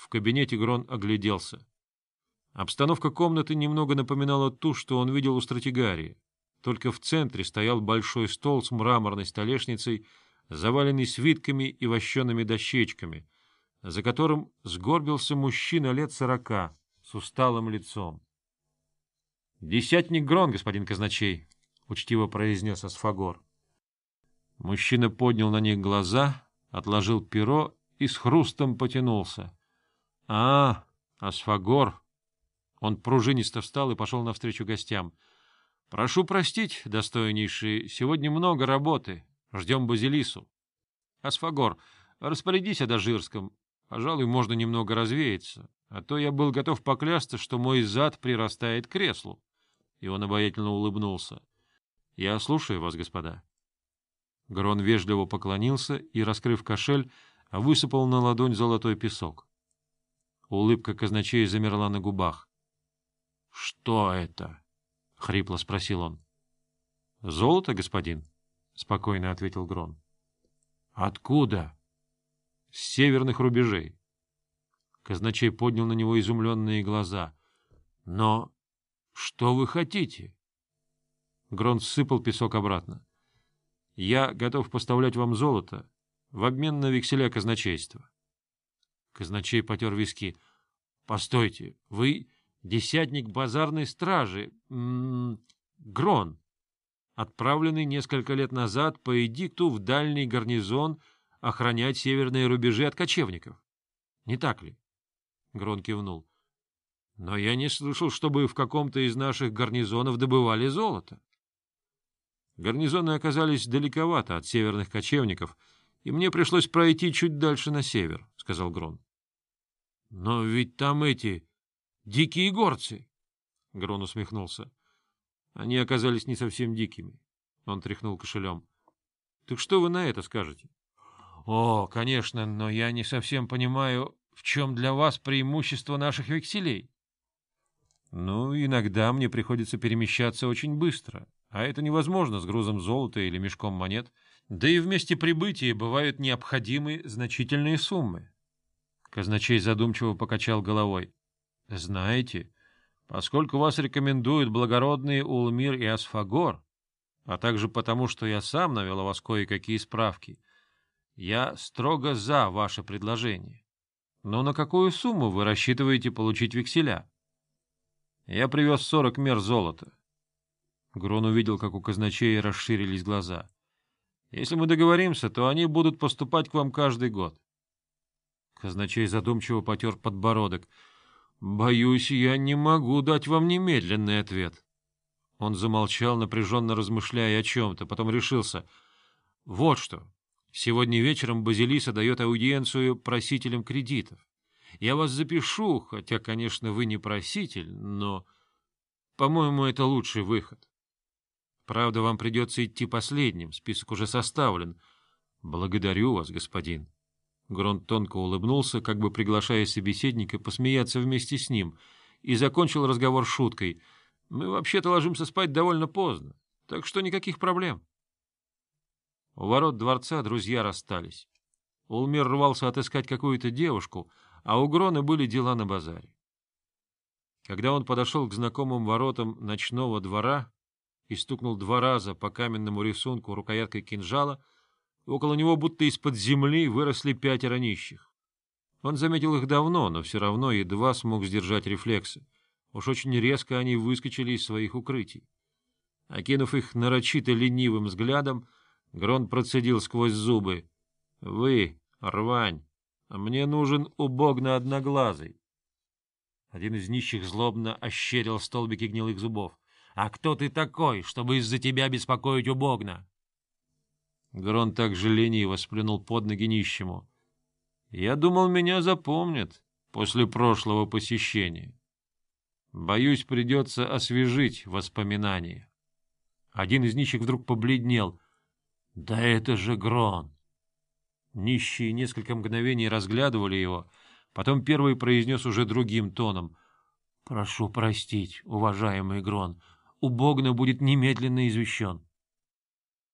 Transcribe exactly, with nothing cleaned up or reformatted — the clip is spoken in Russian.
в кабинете Грон огляделся. Обстановка комнаты немного напоминала ту, что он видел у стратегарии. Только в центре стоял большой стол с мраморной столешницей, заваленный свитками и вощеными дощечками, за которым сгорбился мужчина лет сорока с усталым лицом. — Десятник Грон, господин казначей, — учтиво произнес Асфагор. Мужчина поднял на них глаза, отложил перо и с хрустом потянулся. — А, Асфагор! Он пружинисто встал и пошел навстречу гостям. — Прошу простить, достойнейшие, сегодня много работы. Ждем Базилису. Асфагор, распорядись о Дожирском. Пожалуй, можно немного развеяться, а то я был готов поклясться, что мой зад прирастает к креслу. И он обаятельно улыбнулся. — Я слушаю вас, господа. Грон вежливо поклонился и, раскрыв кошель, высыпал на ладонь золотой песок. Улыбка казначея замерла на губах. — Что это? — хрипло спросил он. — Золото, господин, — спокойно ответил Грон. — Откуда? — С северных рубежей. Казначей поднял на него изумленные глаза. — Но что вы хотите? Грон сыпал песок обратно. — Я готов поставлять вам золото в обмен на векселя казначейства. Казначей потер виски. — Постойте, вы десятник базарной стражи, м -м, Грон, отправленный несколько лет назад по эдикту в дальний гарнизон охранять северные рубежи от кочевников. Не так ли? Грон кивнул. — Но я не слышал, чтобы в каком-то из наших гарнизонов добывали золото. Гарнизоны оказались далековато от северных кочевников, и мне пришлось пройти чуть дальше на север, — сказал Грон. — Но ведь там эти дикие горцы! — Грон усмехнулся. Они оказались не совсем дикими. Он тряхнул кошелем. — Так что вы на это скажете? — О, конечно, но я не совсем понимаю, в чем для вас преимущество наших векселей. — Ну, иногда мне приходится перемещаться очень быстро, а это невозможно с грузом золота или мешком монет. Да и в месте прибытия бывают необходимы значительные суммы. Казначей задумчиво покачал головой. — Знаете, поскольку вас рекомендуют благородные Улмир и Асфагор, а также потому, что я сам навел о вас кое-какие справки, я строго за ваше предложение. Но на какую сумму вы рассчитываете получить векселя? Я привез сорок мер золота. Грон увидел, как у казначея расширились глаза. Если мы договоримся, то они будут поступать к вам каждый год. Казначей задумчиво потер подбородок. — Боюсь, я не могу дать вам немедленный ответ. Он замолчал, напряженно размышляя о чем-то, потом решился. — Вот что. Сегодня вечером Базилиса дает аудиенцию просителям кредитов. Я вас запишу, хотя, конечно, вы не проситель, но, по-моему, это лучший выход. Правда, вам придется идти последним, список уже составлен. Благодарю вас, господин. Грон тонко улыбнулся, как бы приглашая собеседника посмеяться вместе с ним, и закончил разговор шуткой. Мы вообще-то ложимся спать довольно поздно, так что никаких проблем. У ворот дворца друзья расстались. Улмир рвался отыскать какую-то девушку, а у Грона были дела на базаре. Когда он подошел к знакомым воротам ночного двора и стукнул два раза по каменному рисунку рукояткой кинжала, около него будто из-под земли выросли пятеро нищих. Он заметил их давно, но все равно едва смог сдержать рефлексы. Уж очень резко они выскочили из своих укрытий. Окинув их нарочито ленивым взглядом, Грон процедил сквозь зубы. — Вы, рвань, мне нужен убогно одноглазый. Один из нищих злобно ощерил столбики гнилых зубов. — А кто ты такой, чтобы из-за тебя беспокоить убогно? Грон также лениво сплюнул под ноги нищему. — Я думал, меня запомнят после прошлого посещения. Боюсь, придется освежить воспоминания. Один из нищих вдруг побледнел. — Да это же Грон! Нищие несколько мгновений разглядывали его, потом первый произнес уже другим тоном. — Прошу простить, уважаемый Грон, убогно будет немедленно извещен.